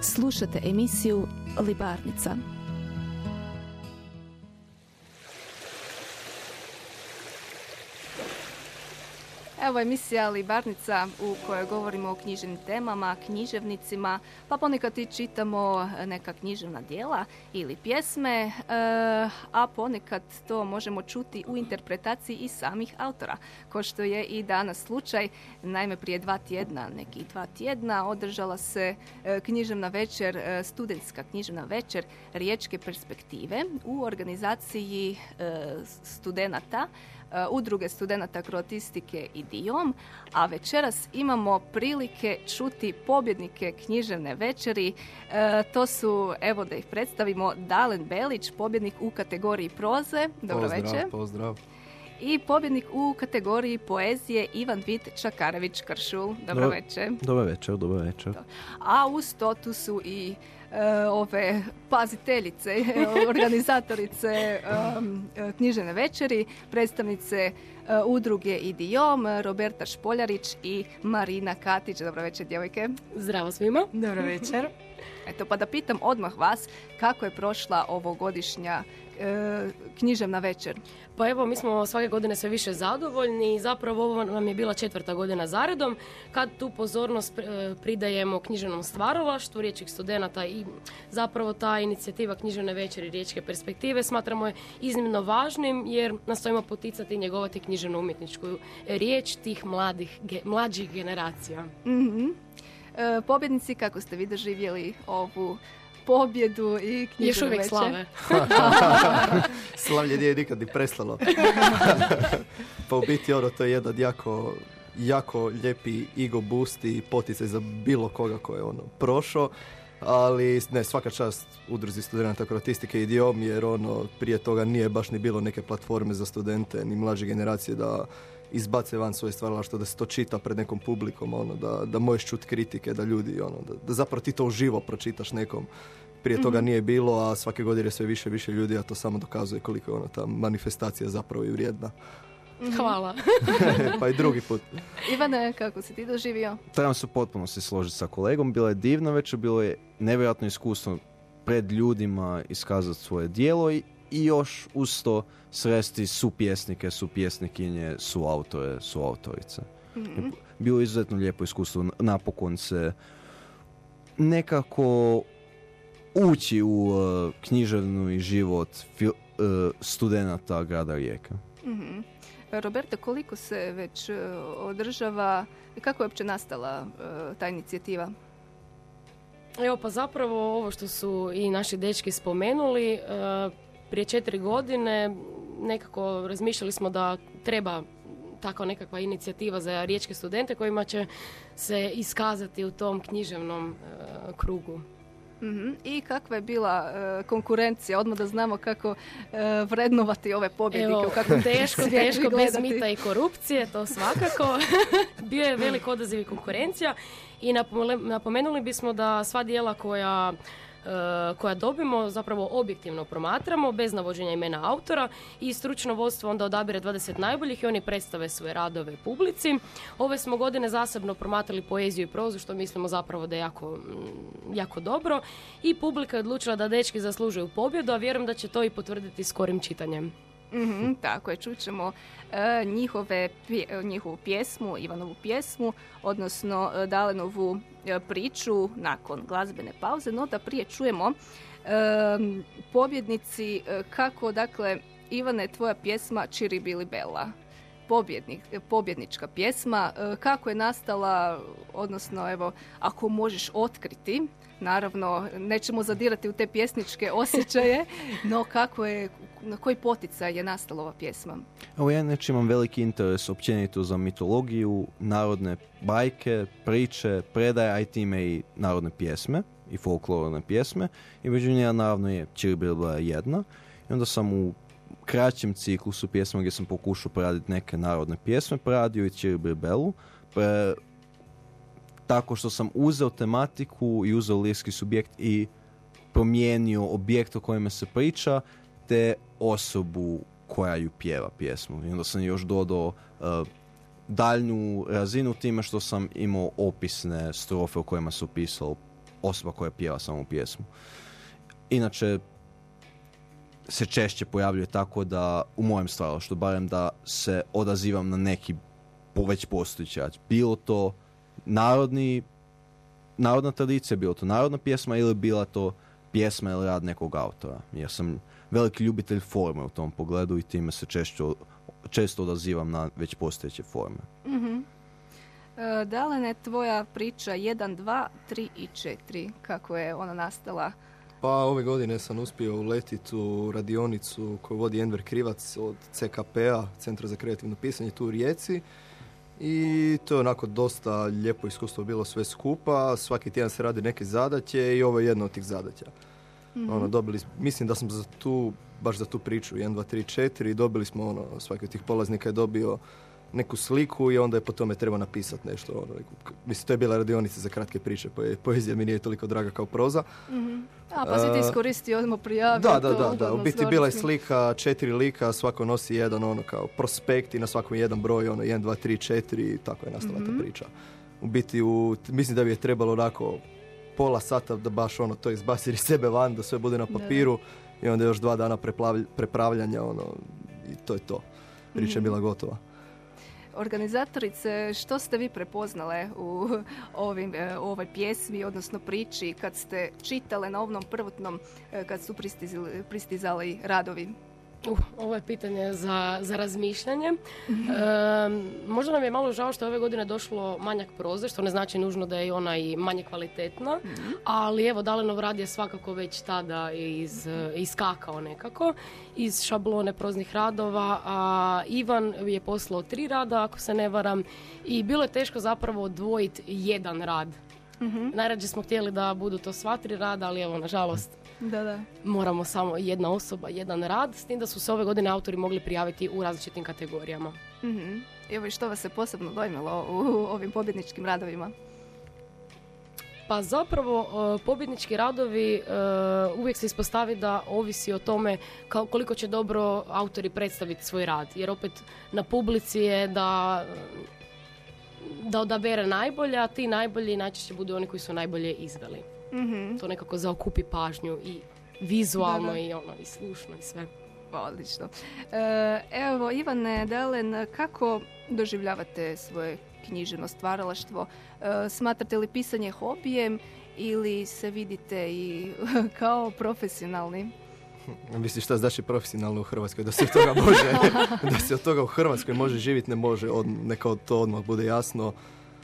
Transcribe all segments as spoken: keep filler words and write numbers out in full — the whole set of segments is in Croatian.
Slušate emisiju Libarnica. Evo emisija Libarnica u kojoj govorimo o književnim temama, književnicima, pa ponekad i čitamo neka književna djela ili pjesme, a ponekad to možemo čuti u interpretaciji i samih autora, ko što je i danas slučaj. Naime, prije dva tjedna, neki dva tjedna, održala se književna večer, studentska književna večer Riječke perspektive u organizaciji studenata, Udruge studenata kroatistike i Diom, a večeras imamo prilike čuti pobjednike književne večeri. E, to su, evo da ih predstavimo, Dalen Belić, pobjednik u kategoriji proze. Dobro pozdrav, večer. Pozdrav. I pobjednik u kategoriji poezije Ivan Vit Čakarević-Kršul. Dobro Do, večer. Dobro večer, dobro večer. A uz to tu su i e, ove paziteljice, organizatorice um, književne večeri, predstavnice uh, udruge Idiom, Roberta Špoljarić i Marina Katić. Dobro večer, djevojke. Zdravo svima. Dobro večer. Eto, pa da pitam odmah vas, kako je prošla ovogodišnja e, književna večer? Pa evo, mi smo svake godine sve više zadovoljni i zapravo ovo nam je bila četvrta godina zaredom kad tu pozornost pridajemo književnom stvaralaštvu riječkih studenata i zapravo ta inicijativa književne večeri Riječke perspektive smatramo je iznimno važnim jer nastojimo poticati i njegovati književnu umjetničku riječ tih mladih, ge, mlađih generacija. Mm-hmm. E, pobjednici, kako ste vi doživjeli ovu pobjedu i književnu Još uvijek večer? slave. Slavlje nije nikad ni prestalo. Pa u biti ono, to je jedan jako, jako lijepi ego boost i poticaj za bilo koga ko je ono prošao. Ali ne, svaka čast Udruzi studenata kroatistike i Idiom, jer ono prije toga nije baš ni bilo neke platforme za studente ni mlađe generacije da izbace van svoje stvaralaštvo, da se to čita pred nekom publikom, ono, da, da možeš čuti kritike, da ljudi, ono, da, da zapravo ti to uživo pročitaš nekom. Prije toga mm-hmm. nije bilo, a svake godine je sve više više ljudi, a to samo dokazuje koliko je ono, ta manifestacija zapravo i vrijedna. Mm-hmm. Hvala. Pa i drugi put. Ivane, kako si ti doživio? Trebam se potpuno se složiti sa kolegom. Bilo je divno večer, bilo je nevjerojatno iskustvo pred ljudima iskazati svoje djelo i, i još uz to sresti su pjesnike, su pjesnikinje, su autore, su autorice. Mm-hmm. Bilo je izuzetno lijepo iskustvo. Napokon se nekako ući u uh, književni život fil, uh, studenata grada Rijeka. Mm-hmm. Roberta, koliko se već uh, održava i kako je uopće nastala uh, ta inicijativa? Evo pa zapravo ovo što su i naši dečki spomenuli, uh, prije četiri godine nekako razmišljali smo da treba takva nekakva inicijativa za riječke studente kojima će se iskazati u tom književnom uh, krugu. Mm-hmm. I kakva je bila uh, konkurencija? Odmah da znamo kako uh, vrednovati ove pobjednike. Evo, kako teško, teško, bez mita i korupcije, to svakako. Bio je velik odaziv i konkurencija i napomenuli bismo da sva djela koja koja dobimo zapravo objektivno promatramo bez navođenja imena autora i stručno vodstvo onda odabire dvadeset najboljih i oni predstave svoje radove publici. Ove smo godine zasebno promatrali poeziju i prozu što mislimo zapravo da je jako, jako dobro i publika je odlučila da dečki zaslužuju pobjedu, a vjerujem da će to i potvrditi skorim čitanjem. Mm-hmm, tako je, čućemo uh, njihove, pje, njihovu pjesmu, Ivanovu pjesmu, odnosno uh, Dalenovu uh, priču nakon glazbene pauze, no da prije čujemo uh, pobjednici uh, kako, dakle, Ivane, tvoja pjesma Čiri Bili Bela, pobjednik, pobjednička pjesma, uh, kako je nastala, odnosno, evo, ako možeš otkriti, naravno, nećemo zadirati u te pjesničke osjećaje, no kako je, na koji poticaj je nastala ova pjesma? Evo, ja neći imam veliki interes općenito za mitologiju, narodne bajke, priče, predaje, a i time i narodne pjesme i folklorne pjesme. I među njega naravno je Čiri Bili Bela jedna. I onda sam u kraćem ciklusu pjesma gdje sam pokušao poraditi neke narodne pjesme, poradio i Čiri Bili Belu. Pre, tako što sam uzeo tematiku i uzeo lirski subjekt i promijenio objekt o kojem se priča, te osobu koja ju pjeva pjesmu. I onda sam još dodao uh, daljnju razinu time što sam imao opisne strofe o kojima se opisao osoba koja pjeva samu pjesmu. Inače, se češće pojavljuje tako da, u mojem stvaralaštvu, barem da se odazivam na neki po već postojeći rad. Bilo to narodni, narodna tradicija, bilo to narodna pjesma ili bila to pjesma ili rad nekog autora. Jer sam veliki ljubitelj forme u tom pogledu i time se često, često odazivam na već postojeće forme. Mm-hmm. E, Dalene, tvoja priča jedan, dva, tri i četiri, kako je ona nastala? Pa ove godine sam uspio uletiti u radionicu koju vodi Enver Krivac od C K P-a, Centra za kreativno pisanje, tu u Rijeci. I to je onako dosta lijepo iskustvo bilo sve skupa. Svaki tjedan se radi neke zadaće i ovo je jedna od tih zadaća. Mm-hmm. Ono, dobili, mislim da sam za tu, baš za tu priču jedan, dva, tri, četiri dobili smo, ono, svaki od tih polaznika je dobio neku sliku i onda je po tome treba napisati nešto. Ono, mislim, to je bila radionica za kratke priče, poezija mi nije toliko draga kao proza. Mm-hmm. A, pa si ti iskoristio, odmah prijavio. Da, da, da, da. U biti bila je slika, četiri lika, svako nosi jedan ono kao prospekt i na svakom jedan broj, ono, jedan, dva, tri, četiri i tako je nastala mm-hmm. ta priča. U biti, u, mislim da bi je trebalo onako pola sata da baš ono to izbaci iz sebe van, da sve bude na papiru da. I onda još dva dana prepravljanja, ono, i to je to. Priča mm-hmm. je bila gotova. Organizatorice, što ste vi prepoznale u ovim, u ovoj pjesmi, odnosno priči, kad ste čitale na ovom prvotnom, kad su pristizali, pristizali radovi? Uh, ovo je pitanje za, za razmišljanje. Mm-hmm. E, možda nam je malo žao što je ove godine došlo manjak proze, što ne znači nužno da je ona i manje kvalitetna, mm-hmm. ali evo, Dalenov rad je svakako već tada iz, iskakao nekako iz šablone proznih radova, a Ivan je poslao tri rada, ako se ne varam, i bilo je teško zapravo odvojiti jedan rad. Mm-hmm. Najrađe smo htjeli da budu to sva tri rada, ali evo, nažalost, Da, da. moramo samo jedna osoba, jedan rad, s tim da su se ove godine autori mogli prijaviti u različitim kategorijama. Mm-hmm. Evo, i što vas se posebno dojmilo u ovim pobjedničkim radovima? Pa zapravo uh, pobjednički radovi uh, uvijek se ispostavi da ovisi o tome kao, koliko će dobro autori predstaviti svoj rad, jer opet na publici je da da odabere najbolje, a ti najbolji najčešće budu oni koji su najbolje izveli. Mm-hmm. To nekako zaokupi pažnju i vizualno da, da. i ono i slušno i sve. Odlično. E, evo, Ivane, Dalen, kako doživljavate svoje književno stvaralaštvo? E, smatrate li pisanje hobijem ili se vidite i kao profesionalni? Misliš šta znači profesionalno u Hrvatskoj? Da se od toga može, da se od toga u Hrvatskoj može živjeti, ne može, od, neka to odmah bude jasno.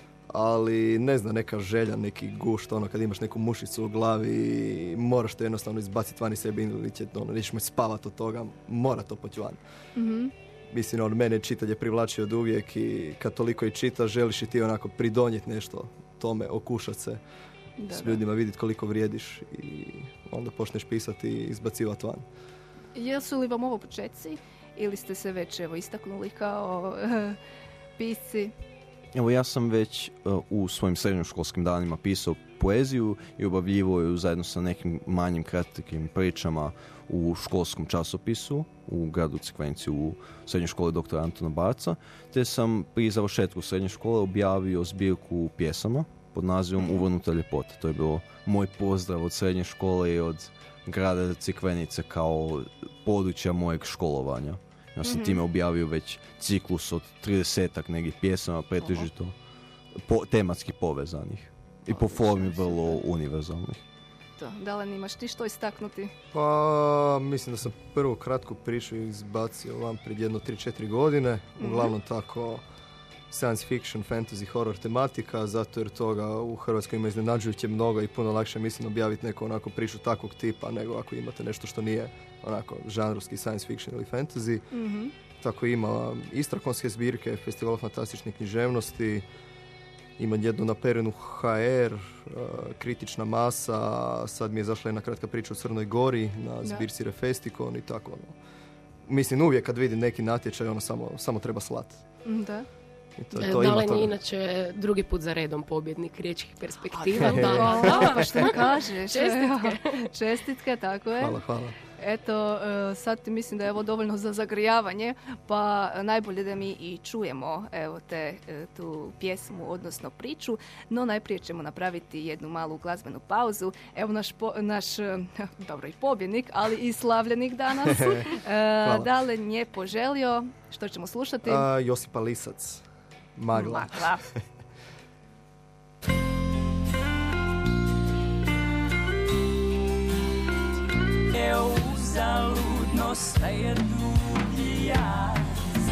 Ali ne znam, neka želja, neki gušt, ono kad imaš neku mušicu u glavi, moraš to jednostavno izbaciti van iz sebe ili će, ono, nećeš moći spavati od toga, mora to poći van. Mm-hmm. Mislim, on mene čitanje privlači od uvijek i kad toliko i čitaš, želiš i ti onako pridonijeti nešto tome, okušati se da, s ljudima, vidjeti koliko vrijediš i onda počneš pisati i izbacivati van. Jesu li vam ovo početci ili ste se već evo, istaknuli kao uh, pisci? Evo, ja sam već uh, u svojim srednjoškolskim danima pisao poeziju i obavljivao ju zajedno sa nekim manjim kratkim pričama u školskom časopisu u gradu Crikvenici u srednjoj školi doktora Antona Barca, te sam pri završetku srednje škole objavio zbirku pjesama pod nazivom Uvrnuta ljepota. To je bilo moj pozdrav od srednje škole i od grada Crikvenice kao područja mojeg školovanja. Ja sam mm-hmm. time objavio već ciklus od tridesetak nekih pjesama, pretežito po, tematski povezanih i po formi vrlo univerzalnih. To, Dalen, imaš ti što istaknuti? Pa, mislim da sam prvu kratku priču izbacio vam pred jedno tri četiri godine. Mm-hmm. Uglavnom tako science fiction, fantasy, horror tematika, zato jer toga u Hrvatskoj ima iznenađujuće mnogo i puno lakše mislim objaviti neku onako priču takvog tipa nego ako imate nešto što nije onako žanrovski science fiction ili fantasy. Mm-hmm. Tako ima istrakonske zbirke, festival fantastične književnosti, ima jednu naperenu ha er, uh, kritična masa, sad mi je zašla jedna kratka priča u Crnoj Gori na zbirci da. Refestikon i tako ono. Mislim, uvijek kad vidim neki natječaj, ono samo, samo treba slati. Da. To, to Dalen je inače drugi put za redom pobjednik riječkih perspektiva. Da, da, pa što kažeš? Čestitke. Čestitke, tako je. Hvala, hvala. Eto, e, sad mislim da je ovo dovoljno za zagrijavanje, pa najbolje da mi i čujemo evo te, e, tu pjesmu, odnosno priču, no najprije ćemo napraviti jednu malu glazbenu pauzu. Evo naš, po, naš e, dobro i pobjednik, ali i slavljenik danas, e, Dalen je poželio, što ćemo slušati? A, Josipa Lisac, Magla. Magla. Uzaludno staje dugi jaz.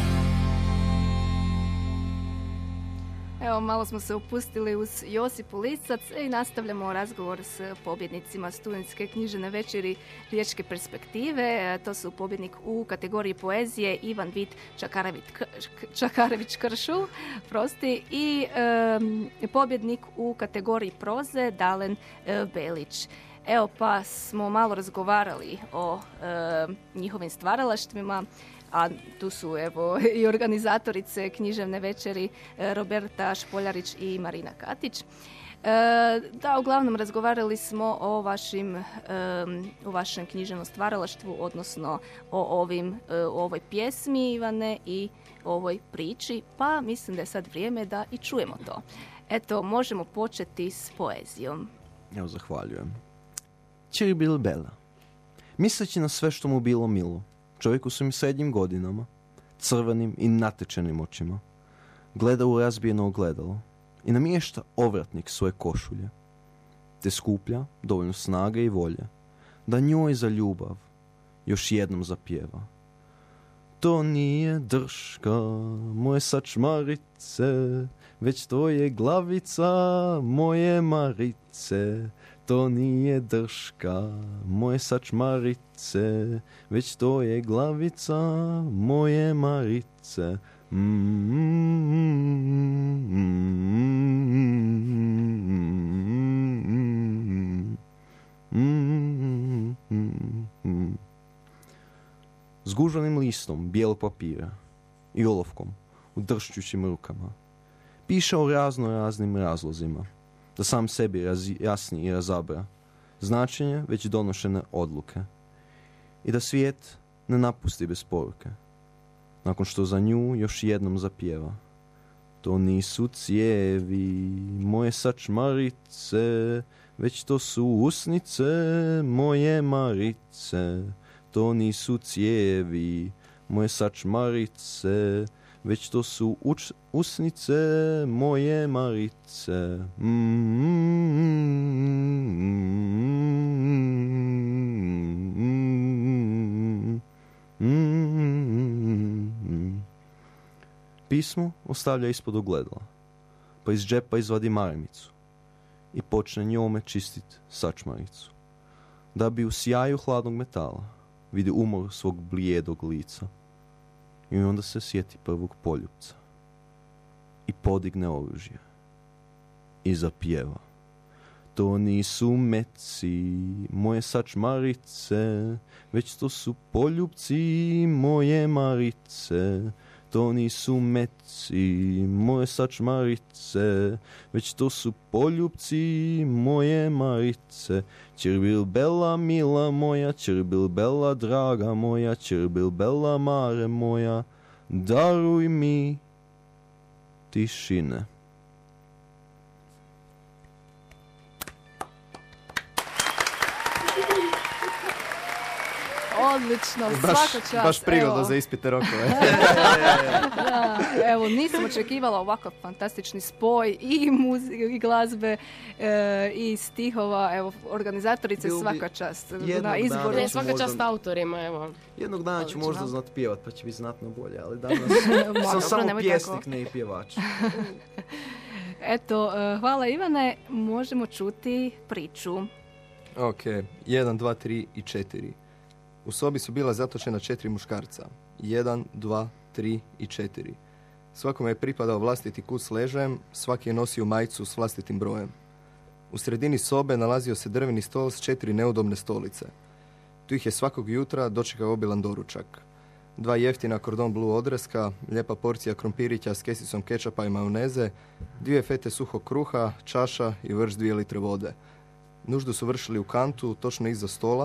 Evo, malo smo se upustili uz Josipu Lisac i nastavljamo razgovor s pobjednicima studentske književne večeri Riječke perspektive. To su pobjednik u kategoriji poezije Ivan Vit Čakarević-Kršul, prosti, i e, pobjednik u kategoriji proze Dalen e, Belić. Evo, pa smo malo razgovarali o e, njihovim stvaralaštvima, a tu su evo i organizatorice književne večeri e, Roberta Špoljarić i Marina Katić. E, da, uglavnom razgovarali smo o vašim, e, o vašem književnom stvaralaštvu, odnosno o, ovim, e, o ovoj pjesmi, Ivane, i ovoj priči, pa mislim da je sad vrijeme da i čujemo to. Eto, možemo početi s poezijom. Evo, zahvaljujem. Čiribil Bela. Misleći na sve što mu bilo milo, čovjeku su mi srednjim godinama, crvenim i natečenim očima, gleda u razbijeno ogledalo i namješta ovratnik svoje košulje, te skuplja dovoljno snage i volje da njoj za ljubav još jednom zapjeva. To nije drška moje sačmarice, već to je glavica moje Marice. To nije drška moje sačmarice, već to je glavica moje Marice. S gužvanim listom bijelog papira i olovkom u dršćućim rukama piše o razno raznim razlozima, da sam sebi razjasni i razabra značenje već donošene odluke i da svijet ne napusti bez poruke, nakon što za nju još jednom zapjeva. To nisu cijevi moje sačmarice, već to su usnice moje Marice. To nisu cijevi moje sačmarice, već to su uč, usnice moje Marice. Pismo ostavlja ispod ogledala, pa iz džepa izvadi maramicu i počne njome čistit sačmaricu, da bi u sjaju hladnog metala vidi umor svog blijedog lica. I onda se sjeti prvog poljupca i podigne oružje i zapjeva. To nisu meci moje sačmarice, već to su poljupci moje Marice. To nisu meci moje sačmarice, već to su poljupci moje Marice. Čirbil bela mila moja, čirbil bela draga moja, čirbil bela mare moja, daruj mi tišine. Odlično, baš, svaka čast. Baš prigodno za ispite rokove. Da, evo, nisam očekivala ovakav fantastični spoj i muzike, i glazbe, e, i stihova. Evo, organizatorice, Bil svaka čast jednog na izboru. dana Ne, svaka možda- čast autorima, evo. Jednog dana ću Odlično. možda znat pjevat, pa će biti znatno bolje, ali danas Ma, sam dobro, samo nemoj pjesnik, tako. ne i pjevač. Eto, e, hvala Ivane, možemo čuti priču. Ok, jedan, dva, tri i četiri. U sobi su bila zatočena četiri muškarca. Jedan, dva, tri i četiri. Svakome je pripadao vlastiti kut s ležajem, svaki je nosio majicu s vlastitim brojem. U sredini sobe nalazio se drveni stol s četiri neudobne stolice. Tu ih je svakog jutra dočekao obilan doručak. Dva jeftina cordon bleu odreska, lijepa porcija krompirića s kesicom kečapa i majoneze, dvije fete suhog kruha, čaša i vrš dvije litre vode. Nuždu su vršili u kantu, točno iza stola,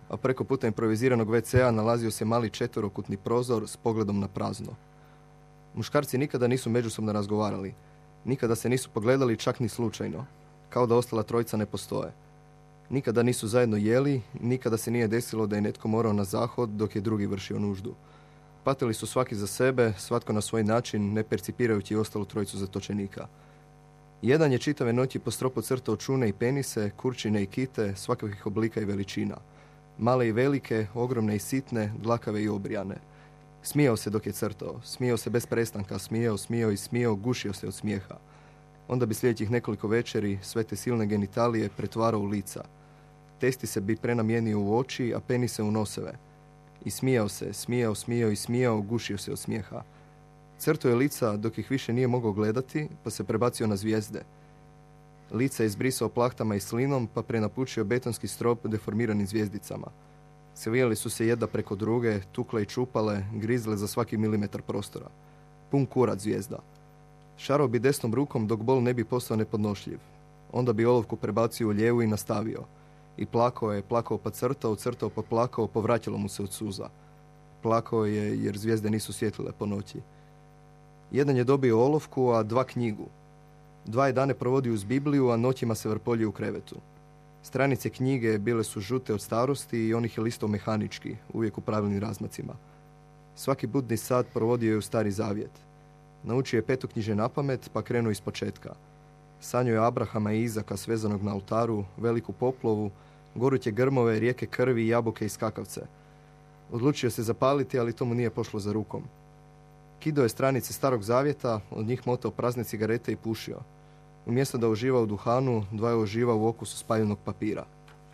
a preko puta improviziranog ve ce a nalazio se mali četverokutni prozor s pogledom na prazno. Muškarci nikada nisu međusobno razgovarali. Nikada se nisu pogledali čak ni slučajno, kao da ostala trojica ne postoje. Nikada nisu zajedno jeli, nikada se nije desilo da je netko morao na zahod dok je drugi vršio nuždu. Patili su svaki za sebe, svatko na svoj način, ne percipirajući ostalu trojicu zatočenika. Jedan je čitave noći po stropu crtao čune i penise, kurčine i kite, svakakvih oblika i veličina. Male i velike, ogromne i sitne, dlakave i obrijane. Smijao se dok je crtao, smijao se bez prestanka, smijao, smijao i smijao, gušio se od smijeha. Onda bi sljedećih nekoliko večeri sve te silne genitalije pretvarao u lica. Testi se bi prenamijenio u oči, a penise u noseve. I smijao se, smijao, smijao i smijao, gušio se od smijeha. Crtao je lica dok ih više nije mogao gledati, pa se prebacio na zvijezde. Lica je izbrisao plahtama i slinom, pa prenapučio betonski strop deformiranim zvijezdicama. Svijali su se jedna preko druge, tukle i čupale, grizle za svaki milimetar prostora. Pun kurac zvijezda. Šarao bi desnom rukom dok bol ne bi postao nepodnošljiv. Onda bi olovku prebacio u lijevu i nastavio. I plakao je, plakao pa crtao, crtao pa plakao, povraćalo mu se od suza. Plakao je jer zvijezde nisu svjetlile po noći. Jedan je dobio olovku, a dva knjigu. Dva je dane provodio uz Bibliju, a noćima se vrpoljio u krevetu. Stranice knjige bile su žute od starosti i on ih je listao mehanički, uvijek u pravilnim razmacima. Svaki budni sat provodio je u Stari Zavjet. Naučio je petoknjiže napamet, pa krenuo iz početka. Sanjao je Abrahama i Izaka svezanog na oltaru, veliku poplovu, goruće grmove, rijeke krvi, jabuke i skakavce. Odlučio se zapaliti, ali to mu nije pošlo za rukom. Kidao je stranice Starog Zavjeta, od njih motao prazne cigarete i pušio. Umjesto da uživa u duhanu, dva je uživa u okusu spaljenog papira.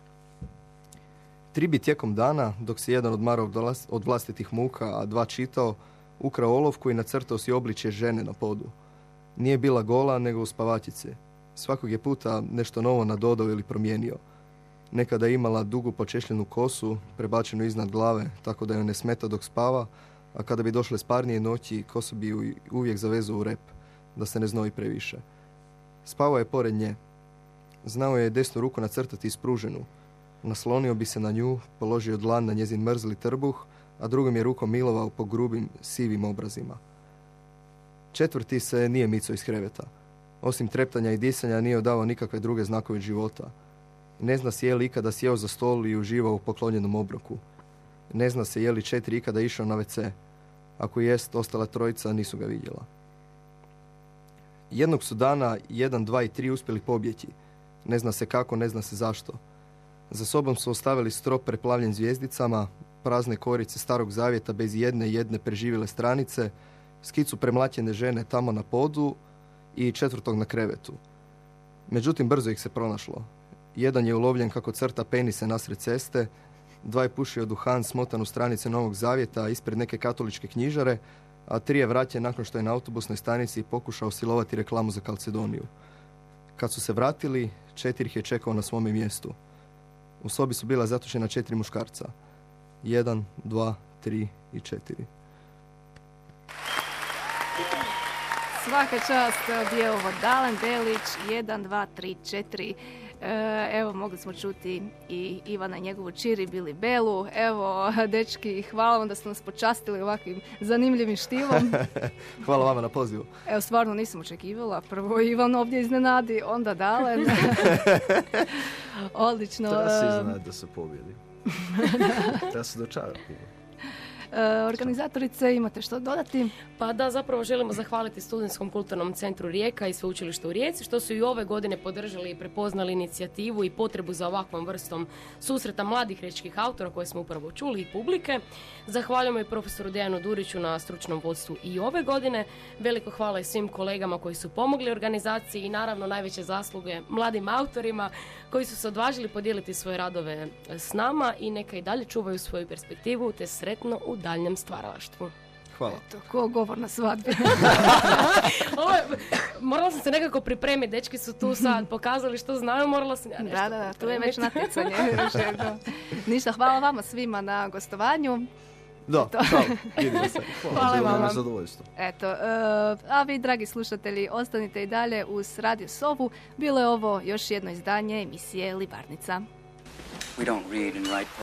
Tri bi tijekom dana, dok se jedan odmarao od vlastitih muka, a dva čitao, ukrao olovku i nacrtao si obličje žene na podu. Nije bila gola, nego u spavačici. Svakog je puta nešto novo nadodao ili promijenio. Nekada je imala dugu počešljenu kosu, prebačenu iznad glave, tako da joj ne smeta dok spava, a kada bi došle sparnije noći, kosu bi ju uvijek zavezao u rep, da se ne znoji previše. Spavao je pored nje. Znao je desnu ruku nacrtati ispruženu. Naslonio bi se na nju, položio dlan na njezin mrzli trbuh, a drugom je rukom milovao po grubim, sivim obrazima. Četvrti se nije micao iz kreveta. Osim treptanja i disanja nije odavao nikakve druge znakove života. Ne zna se je li ikada sjeo za stol i uživao u poklonjenom obroku. Ne zna se je li četiri ikada išao na ve ce. Ako jest, ostala trojica nisu ga vidjela. Jednog su dana jedan, dva i tri uspjeli pobjeći. Ne zna se kako, ne zna se zašto. Za sobom su ostavili strop preplavljen zvijezdicama, prazne korice Starog Zavjeta bez jedne jedne preživjele stranice, skicu premlaćene žene tamo na podu i četvrtog na krevetu. Međutim, brzo ih se pronašlo. Jedan je ulovljen kako crta penise nasred ceste, dva je pušio duhan smotan u stranice Novog Zavjeta ispred neke katoličke knjižare, a tri je vraćen nakon što je na autobusnoj stanici pokušao silovati reklamu za Kalcedoniju. Kad su se vratili, četiri ih je čekao na svome mjestu. U sobi su bila zatočena četiri muškarca. Jedan, dva, tri i četiri. Svaka čast, bio ovo Dalen Delić, jedan, dva, tri, četiri. E, evo, mogli smo čuti i Ivana i njegovu čiri Bili Belu. Evo, dečki, hvala vam da ste nas počastili ovakvim zanimljivim štivom. Hvala vama na pozivu. Evo, stvarno nisam očekivala. Prvo Ivan ovdje iznenadi, onda Dalen. Odlično. Treba se iznenadi da se pobjedi. Treba se dočarati. E, organizatorice, imate što dodati? Pa da, zapravo želimo zahvaliti Studentskom kulturnom centru Rijeka i Sveučilištu u Rijeci što su i ove godine podržali i prepoznali inicijativu i potrebu za ovakvom vrstom susreta mladih riječkih autora koje smo upravo čuli i publike. Zahvaljujemo i profesoru Dejanu Duriću na stručnom vodstvu i ove godine. Veliko hvala i svim kolegama koji su pomogli organizaciji i naravno najveće zasluge mladim autorima koji su se odvažili podijeliti svoje radove s nama i neka i dalje čuvaju svoju perspektivu te sretno u daljnjem stvaralaštvu. Hvala. Eto, ko govor na svadbi. Ovo, morala sam se nekako pripremiti, dečki su tu sad pokazali što znaju, morala sam ja nešto Da, da, da, tu je već natjecanje. Ništa, hvala vama svima na gostovanju. Da, čao, vidimo se. Hvala vama. Zadovoljstvo. Eto, uh, a vi, dragi slušatelji, ostanite i dalje uz Radio Sovu. Bilo je ovo još jedno izdanje emisije Libarnica. We don't read and write